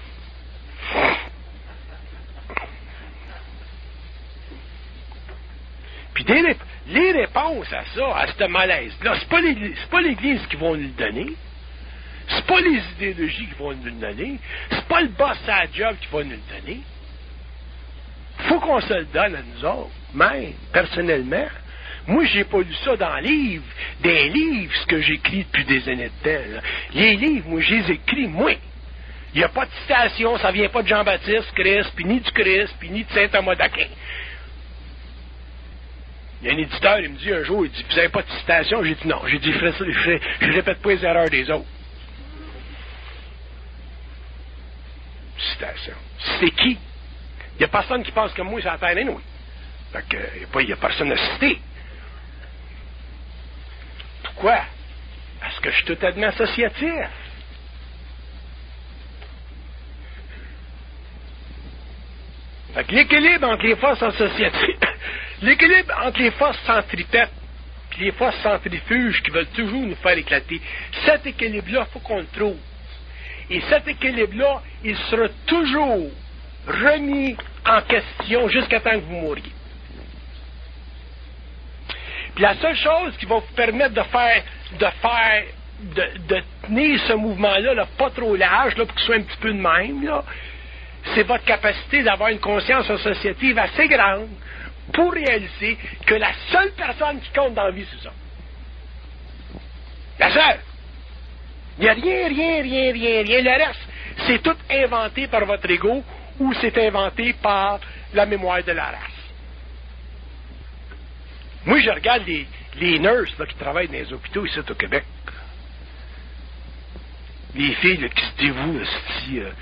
Puis des, les réponses à ça, à ce malaise-là, c'est pas les, c'est pas l'Église qui va nous le donner. C'est pas les idéologies qui vont nous le donner. C'est pas le boss à la job qui va nous le donner. Faut qu'on se le donne à nous autres, même, personnellement. Moi, j'ai pas lu ça dans les livres, des livres, ce que j'écris depuis des années de temps. Là. Les livres, moi, je les écris, moi. Il n'y a pas de citation, ça vient pas de Jean-Baptiste Christ, puis ni du Christ, puis ni de Saint-Thomas d'Aquin. Il y a un éditeur, il me dit un jour, il dit, vous n'avez pas de citation? J'ai dit non. J'ai dit, je, ferai ça, je, ferai, je répète pas les erreurs des autres. Citation. C'est qui? Il n'y a personne qui pense comme moi sur la terre, oui. Fait que, il n'y a personne à citer. Pourquoi? Parce que je suis totalement associatif. Fait que l'équilibre entre les forces associatives, l'équilibre entre les forces centripètes et les forces centrifuges qui veulent toujours nous faire éclater, cet équilibre-là, il faut qu'on le trouve. Et cet équilibre-là, il sera toujours remis en question jusqu'à temps que vous mouriez. Puis la seule chose qui va vous permettre de faire, de faire, de, de tenir ce mouvement-là, là, pas trop large, là, pour qu'il soit un petit peu de même, là, c'est votre capacité d'avoir une conscience associative assez grande pour réaliser que la seule personne qui compte dans la vie, c'est ça. La seule. Il n'y a rien, rien, rien, rien, rien. Le reste, c'est tout inventé par votre ego ou c'est inventé par la mémoire de la race. Moi, je regarde les, les nurses là, qui travaillent dans les hôpitaux ici au Québec. Les filles là, qui se dévouent, si, euh...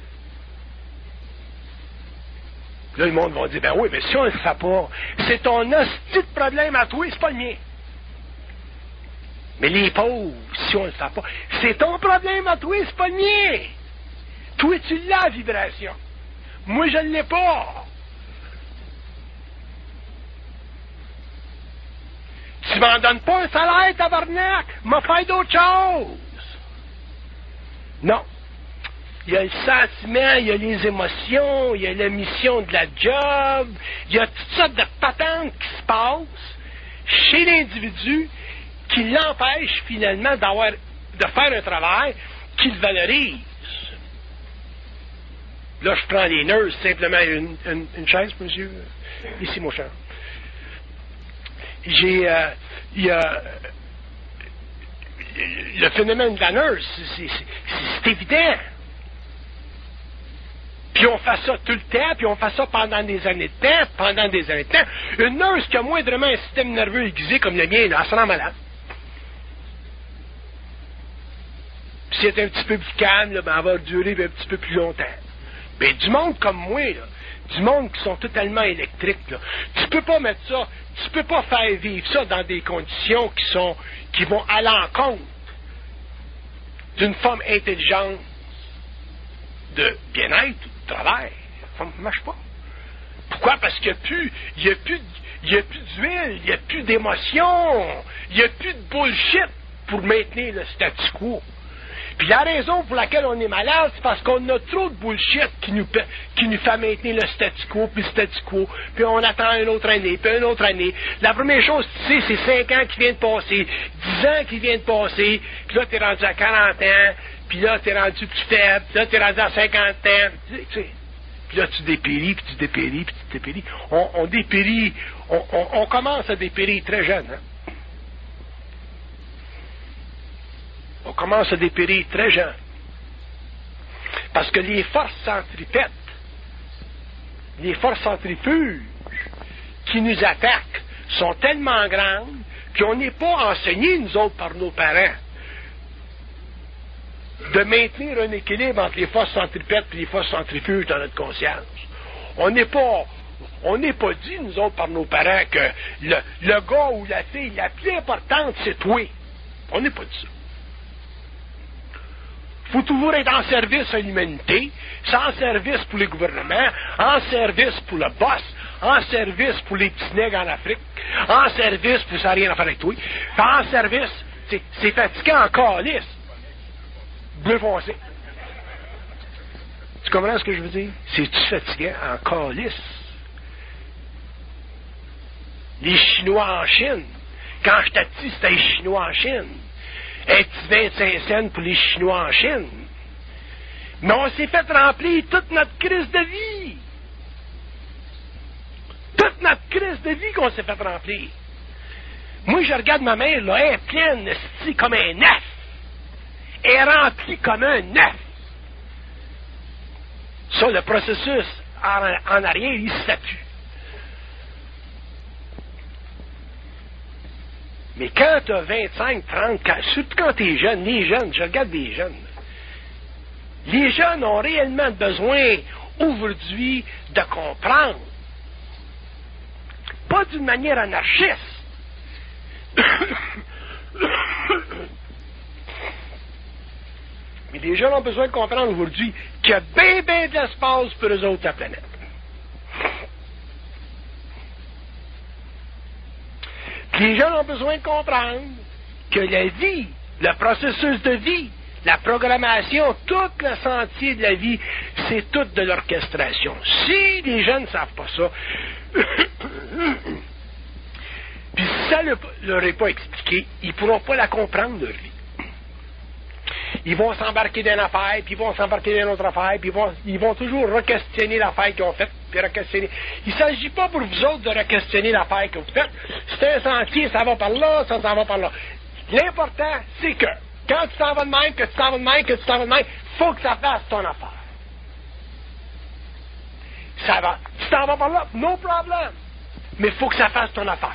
là, le monde va dire, ben oui, mais si on ne le fait pas, c'est ton hostie de problème à toi, c'est pas le mien. Mais les pauvres, si on ne le fait pas, c'est ton problème à toi, c'est pas le mien. Toi, tu l'as, la vibration. Moi, je ne l'ai pas. Tu m'en donnes pas un salaire, tabarnak, m'a fait d'autres choses. Non. il y a le sentiment, il y a les émotions, il y a la mission de la job, il y a toutes sortes de patentes qui se passent chez l'individu qui l'empêchent finalement d'avoir, de faire un travail qu'il valorise. Là, je prends les nurses, simplement une, une, une chaise, monsieur. Ici, mon cher. J'ai, euh, il y a, le phénomène de la nurse, c'est, c'est, c'est évident. Puis on fait ça tout le temps, puis on fait ça pendant des années de temps, pendant des années de temps. Une nurse qui a moindrement un système nerveux aiguisé comme le mien, là, elle se rend malade. Puis si elle est un petit peu plus calme, là, ben, elle va durer un petit peu plus longtemps. Mais du monde comme moi, là, du monde qui sont totalement électriques, là, tu peux pas mettre ça, tu peux pas faire vivre ça dans des conditions qui sont, qui vont à l'encontre d'une forme intelligente de bien-être, de travail. Ça ne marche pas. Pourquoi? Parce qu'il n'y a plus, il y a plus, il y a plus d'huile, il n'y a plus d'émotion, il n'y a plus de bullshit pour maintenir le statu quo. Puis la raison pour laquelle on est malade, c'est parce qu'on a trop de bullshit qui nous, qui nous fait maintenir le statu quo, puis le statu quo, puis on attend une autre année, puis une autre année. La première chose, tu sais, c'est cinq ans qui viennent de passer, dix ans qui viennent de passer, puis là, tu es rendu à quarante ans, puis là, tu es rendu plus faible, puis là, tu es rendu à cinquante ans, tu sais. Puis là, tu dépéris, puis tu dépéris, puis tu dépéris. On, on dépérit, on, on, on commence à dépérir très jeune, hein. On commence à dépérir très jeune. Parce que les forces centripètes, les forces centrifuges qui nous attaquent sont tellement grandes qu'on n'est pas enseignés, nous autres, par nos parents, de maintenir un équilibre entre les forces centripètes et les forces centrifuges dans notre conscience. On n'est pas, on n'est pas dit, nous autres, par nos parents, que le, le gars ou la fille la plus importante, c'est toi. On n'est pas dit ça. Il faut toujours être en service à l'humanité, en service pour les gouvernements, en service pour le boss, en service pour les petits nègres en Afrique, en service pour ça n'a rien à faire avec toi, en service, c'est, c'est fatigant en calice. Bleu foncé. Tu comprends ce que je veux dire? C'est-tu fatigant en calice? Les Chinois en Chine, quand j'étais petit, c'était les Chinois en Chine. Un petit vingt-cinq cents pour les Chinois en Chine. Mais on s'est fait remplir toute notre crise de vie. Toute notre crise de vie qu'on s'est fait remplir. Moi, je regarde ma mère, là, elle est pleine, c'est comme un œuf. Elle est remplie comme un œuf. Ça, le processus en, en arrière, il s'appuie. Mais quand tu as vingt-cinq, trente, surtout quand tu es jeune, les jeunes, je regarde des jeunes, les jeunes ont réellement besoin aujourd'hui de comprendre, pas d'une manière anarchiste, mais les jeunes ont besoin de comprendre aujourd'hui qu'il y a bien, bien de l'espace pour eux autres, la planète. Les gens ont besoin de comprendre que la vie, le processus de vie, la programmation, tout le sentier de la vie, c'est tout de l'orchestration. Si les jeunes ne savent pas ça, puis si ça ne leur est pas expliqué, ils ne pourront pas la comprendre, leur vie. Ils vont s'embarquer dans une affaire, puis ils vont s'embarquer dans une autre affaire, puis ils vont, ils vont toujours re-questionner l'affaire qu'ils ont faite, puis re-questionner. Il ne s'agit pas pour vous autres de re-questionner l'affaire que vous faites. C'est un sentier, ça va par là, ça, ça va par là. L'important, c'est que, quand tu t'en vas de même, que tu t'en vas de même, que tu t'en vas de même, il faut que ça fasse ton affaire. Ça va. Tu t'en vas par là, no problem. Mais il faut que ça fasse ton affaire.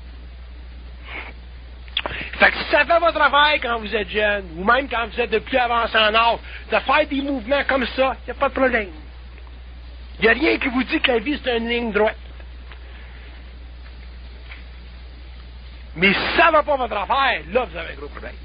Fait que si ça fait votre affaire quand vous êtes jeune, ou même quand vous êtes de plus avancé en âge, de faire des mouvements comme ça, il n'y a pas de problème. Il n'y a rien qui vous dit que la vie, c'est une ligne droite. Mais si ça ne va pas votre affaire, là, vous avez un gros problème.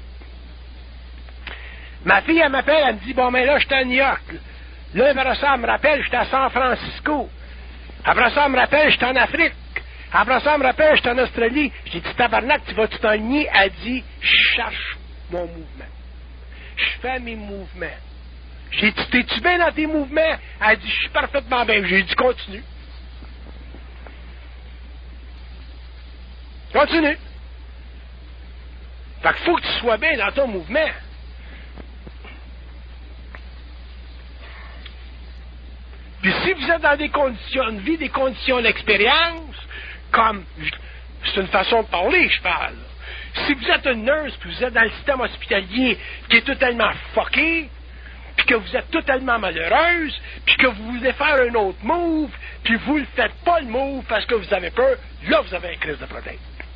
Ma fille, elle m'appelle, elle me dit, bon, mais là, je suis à New York. Là, après ça, elle me rappelle, je suis à San Francisco. Après ça, elle me rappelle, je suis en Afrique. Après ça, elle me rappelle, je suis en Australie. J'ai dit, tabarnak, tu vas-tu t'enligner? Elle dit, je cherche mon mouvement. Je fais mes mouvements. J'ai dit, t'es-tu bien dans tes mouvements? Elle a dit, je suis parfaitement bien. J'ai dit, continue. Continue. Fait qu'il faut que tu sois bien dans ton mouvement. Puis si vous êtes dans des conditions de vie, des conditions d'expérience, comme, c'est une façon de parler, je parle. Si vous êtes une nurse, puis vous êtes dans le système hospitalier qui est totalement fucké, puis que vous êtes totalement malheureuse, puis que vous voulez faire un autre move, puis vous ne faites pas le move parce que vous avez peur, là, vous avez une crise de problème.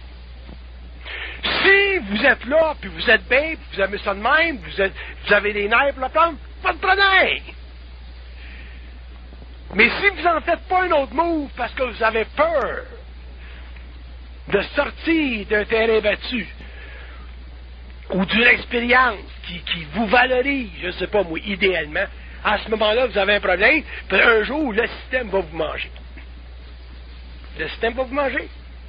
Si vous êtes là, puis vous êtes bien, puis vous avez ça de même, vous, êtes, vous avez des nerfs pour la prendre, pas de problème. Mais si vous n'en faites pas un autre move parce que vous avez peur de sortir d'un terrain battu, ou d'une expérience qui, qui vous valorise, je ne sais pas moi, idéalement, à ce moment-là, vous avez un problème, puis un jour, le système va vous manger. Le système va vous manger.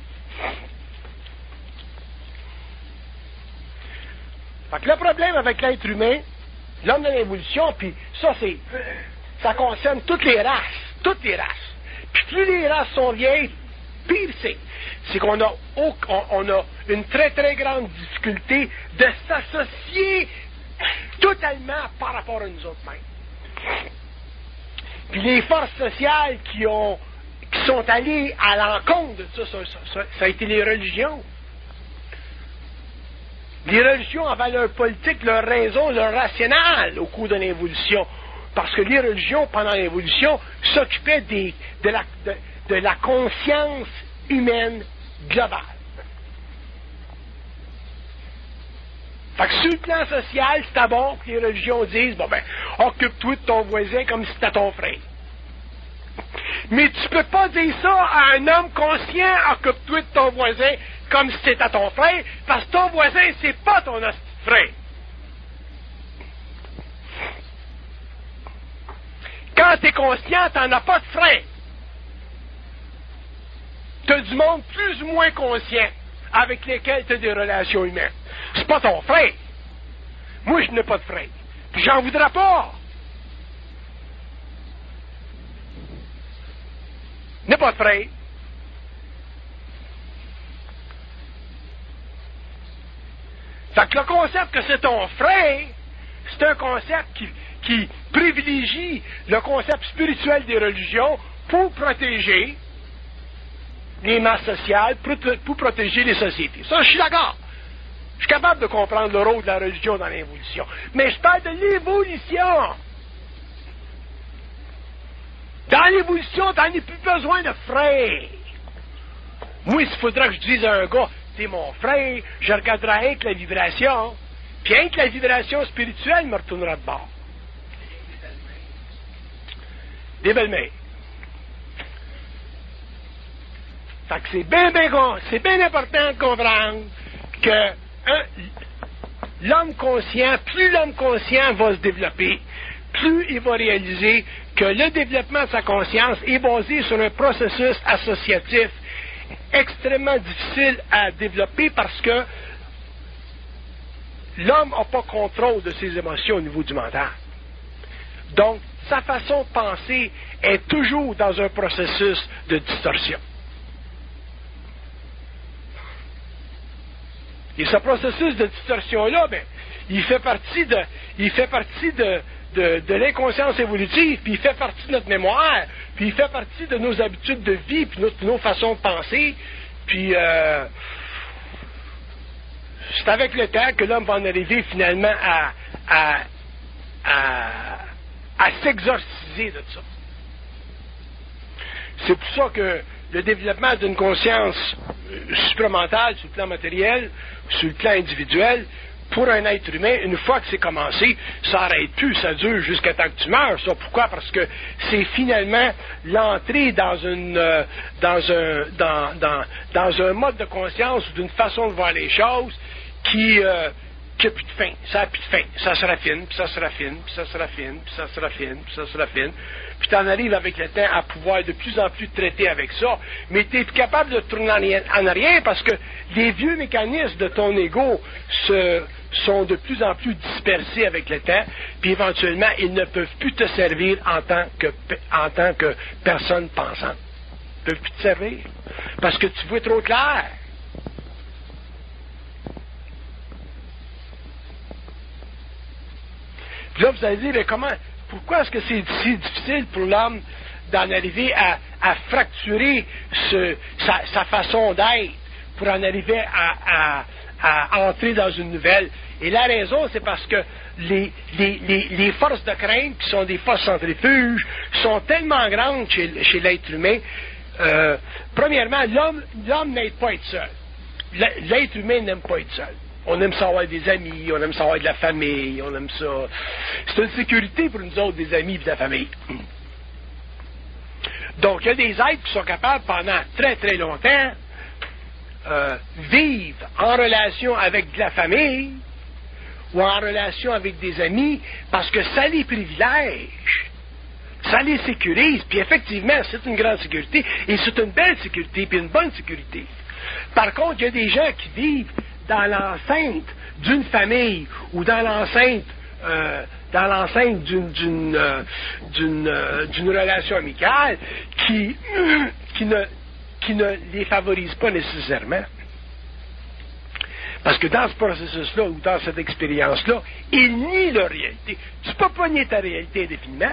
Fait que le problème avec l'être humain, l'homme de l'évolution, puis ça, c'est, ça concerne toutes les races, toutes les races. Puis plus les races sont vieilles, pire c'est. C'est qu'on a, on, on a une très très grande difficulté de s'associer totalement par rapport à nous autres mêmes. Puis les forces sociales qui ont qui sont allées à l'encontre de ça, ça, ça, ça, ça a été les religions. Les religions avaient leur politique, leur raison, leur rationnel au cours de l'évolution. Parce que les religions, pendant l'évolution, s'occupaient des, de, la, de, de la conscience humaine globale. Fait que sur le plan social, c'est bon que les religions disent, bon ben, occupe-toi de ton voisin comme si c'était ton frère. Mais tu peux pas dire ça à un homme conscient, occupe-toi de ton voisin comme si c'était ton frère, parce que ton voisin, c'est pas ton frère. Quand tu es conscient, tu n'en as pas de frère. Tu as du monde plus ou moins conscient avec lesquels tu as des relations humaines. C'est pas ton frère. Moi, je n'ai pas de frère. Puis j'en voudrais pas. Je n'ai pas de frère. Fait que le concept que c'est ton frère, c'est un concept qui, qui privilégie le concept spirituel des religions pour protéger les masses sociales, pour, pour protéger les sociétés. Ça, je suis d'accord. Je suis capable de comprendre le rôle de la religion dans l'évolution. Mais je parle de l'évolution. Dans l'évolution, t'en as plus besoin de frère. Moi, s'il faudra que je dise à un gars, t'es mon frère, je regarderai avec la vibration, puis avec la vibration spirituelle me retournera de bord. Des belles-mères. Fait que c'est bien, bien, c'est bien important de comprendre que hein, l'homme conscient, plus l'homme conscient va se développer, plus il va réaliser que le développement de sa conscience est basé sur un processus associatif extrêmement difficile à développer parce que l'homme n'a pas contrôle de ses émotions au niveau du mental. Donc, sa façon de penser est toujours dans un processus de distorsion. Et ce processus de distorsion-là, ben, il fait partie de, il fait partie de, de, de l'inconscience évolutive, puis il fait partie de notre mémoire, puis il fait partie de nos habitudes de vie, puis notre, nos façons de penser, puis euh, c'est avec le temps que l'homme va en arriver finalement à, à, à, à s'exorciser de ça. C'est pour ça que le développement d'une conscience supramentale sur le plan matériel, sur le plan individuel, pour un être humain, une fois que c'est commencé, ça n'arrête plus, ça dure jusqu'à temps que tu meurs. Ça. Pourquoi? Parce que c'est finalement l'entrée dans une euh, dans un dans, dans, dans un mode de conscience ou d'une façon de voir les choses qui euh, qui n'a plus de fin. Ça n'a plus de fin. Ça se raffine, puis ça se raffine, puis ça se raffine, puis ça se raffine, puis ça se raffine. puis tu en arrives avec le temps à pouvoir de plus en plus traiter avec ça, mais tu es capable de tourner en arrière, en arrière parce que les vieux mécanismes de ton ego se, sont de plus en plus dispersés avec le temps, puis éventuellement, ils ne peuvent plus te servir en tant que, en tant que personne pensante. Ils ne peuvent plus te servir parce que tu vois trop clair. Puis là, vous allez dire, mais comment, pourquoi est-ce que c'est si difficile pour l'homme d'en arriver à, à fracturer ce, sa, sa façon d'être pour en arriver à, à, à entrer dans une nouvelle? Et la raison, c'est parce que les, les, les, les forces de crainte, qui sont des forces centrifuges, sont tellement grandes chez, chez l'être humain. Euh, premièrement, l'homme, l'homme n'aime pas être seul. L'être humain n'aime pas être seul. On aime ça avoir des amis, on aime ça avoir de la famille, on aime ça. C'est une sécurité pour nous autres, des amis et de la famille. Donc, il y a des êtres qui sont capables, pendant très très longtemps, euh, vivre en relation avec de la famille ou en relation avec des amis parce que ça les privilège, ça les sécurise. Puis effectivement, c'est une grande sécurité et c'est une belle sécurité puis une bonne sécurité. Par contre, il y a des gens qui vivent dans l'enceinte d'une famille ou dans l'enceinte euh, dans l'enceinte d'une d'une euh, d'une, euh, d'une relation amicale qui qui ne qui ne les favorise pas nécessairement. Parce que dans ce processus-là ou dans cette expérience-là, ils nient leur réalité. Tu ne peux pas nier ta réalité indéfiniment.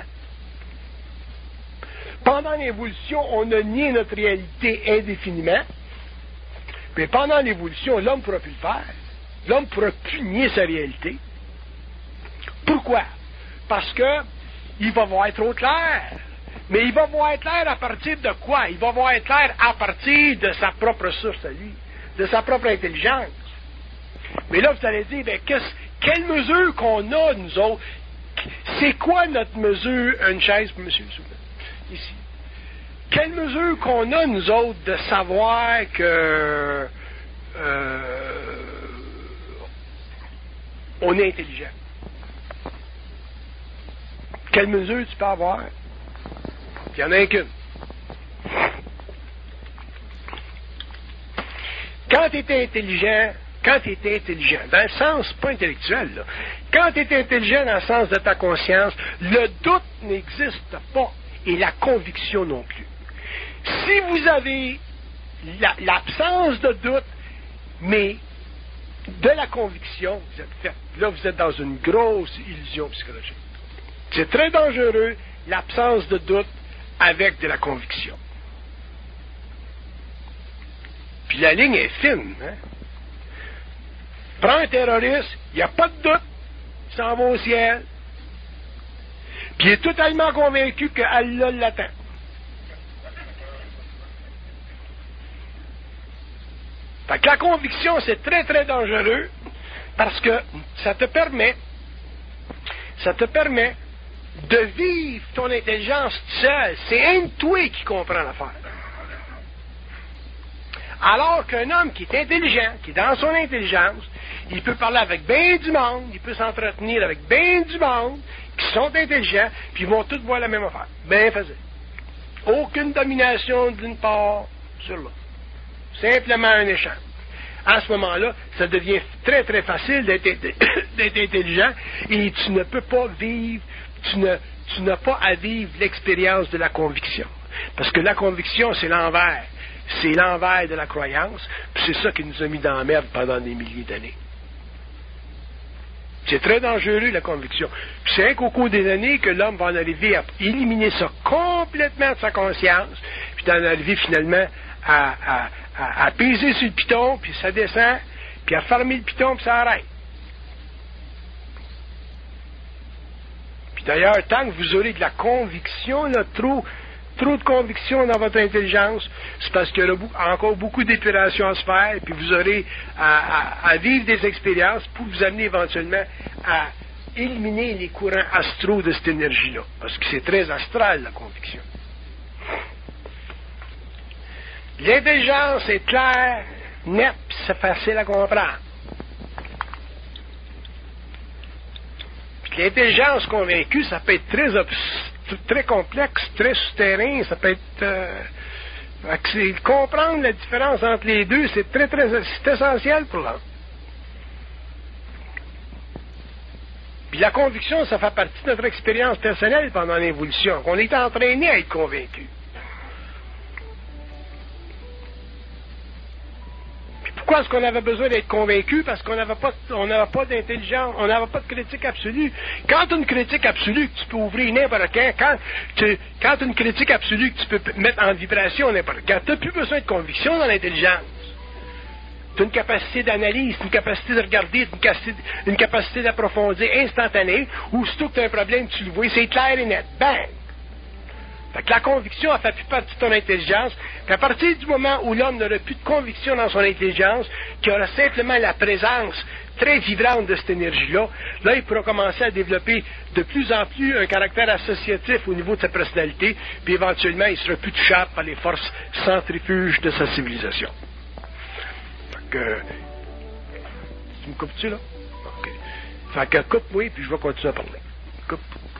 Pendant l'évolution, on a nié notre réalité indéfiniment. Mais pendant l'évolution, l'homme ne pourra plus le faire. L'homme ne pourra plus nier sa réalité. Pourquoi? Parce que il va voir trop clair. Mais il va voir clair à partir de quoi? Il va voir clair à partir de sa propre source à lui, de sa propre intelligence. Mais là, vous allez dire, ben, quelle mesure qu'on a, nous autres? C'est quoi notre mesure? Une chaise pour monsieur, s'il vous plaît. Ici. Quelle mesure qu'on a, nous autres, de savoir que euh, on est intelligent? Quelle mesure tu peux avoir? Il n'y en a qu'une. Quand tu es intelligent, quand tu es intelligent, dans le sens pas intellectuel, là, quand tu es intelligent dans le sens de ta conscience, le doute n'existe pas et la conviction non plus. Si vous avez la, l'absence de doute, mais de la conviction, vous êtes fait. Là, vous êtes dans une grosse illusion psychologique. C'est très dangereux, l'absence de doute avec de la conviction. Puis la ligne est fine. Hein? Prends un terroriste, il n'y a pas de doute, il s'en va au ciel. Puis il est totalement convaincu qu'Allah l'attend. Fait que la conviction, c'est très, très dangereux parce que ça te permet, ça te permet de vivre ton intelligence seul. C'est un de toi qui comprend l'affaire. Alors qu'un homme qui est intelligent, qui est dans son intelligence, il peut parler avec bien du monde, il peut s'entretenir avec bien du monde, qui sont intelligents, puis ils vont tous voir la même affaire. Bien facile. Aucune domination d'une part sur l'autre. Simplement un échange. À ce moment-là, ça devient très, très facile d'être, d'être intelligent et tu ne peux pas vivre, tu, ne, tu n'as pas à vivre l'expérience de la conviction. Parce que la conviction, c'est l'envers. C'est l'envers de la croyance, puis c'est ça qui nous a mis dans la merde pendant des milliers d'années. C'est très dangereux, la conviction. Puis c'est un qu'au cours des années que l'homme va en arriver à éliminer ça complètement de sa conscience, puis d'en arriver finalement à, à, à, à peser sur le piton, puis ça descend, puis à fermer le piton, puis ça arrête. Puis d'ailleurs, tant que vous aurez de la conviction, là, trop, trop de conviction dans votre intelligence, c'est parce qu'il y aura encore beaucoup d'épuration à se faire, puis vous aurez à, à, à vivre des expériences pour vous amener éventuellement à éliminer les courants astraux de cette énergie-là. Parce que c'est très astral, la conviction. L'intelligence est claire, nette, puis c'est facile à comprendre. Puis l'intelligence convaincue, ça peut être très, très complexe, très souterrain, ça peut être... Euh, comprendre la différence entre les deux, c'est très, très c'est essentiel pour l'homme. Puis la conviction, ça fait partie de notre expérience personnelle pendant l'évolution, qu'on est entraîné à être convaincu. Pourquoi est-ce qu'on avait besoin d'être convaincu? Parce qu'on n'avait pas, on n'avait pas d'intelligence, on n'avait pas de critique absolue. Quand tu as une critique absolue que tu peux ouvrir n'importe quand, quand tu quand as une critique absolue que tu peux mettre en vibration n'importe quand, tu n'as plus besoin de conviction dans l'intelligence. Tu as une capacité d'analyse, une capacité de regarder, une capacité, une capacité d'approfondir instantanée, ou surtout que tu as un problème, tu le vois, c'est clair et net. Bang! Fait que la conviction, elle fait plus partie de ton intelligence. Puis à partir du moment où l'homme n'aura plus de conviction dans son intelligence, qu'il aura simplement la présence très vibrante de cette énergie-là, là, il pourra commencer à développer de plus en plus un caractère associatif au niveau de sa personnalité, puis éventuellement, il sera plus touchable par les forces centrifuges de sa civilisation. Fait que... Tu me coupes-tu, là? OK. Fait que coupe-moi, puis je vais continuer à parler. Coupe.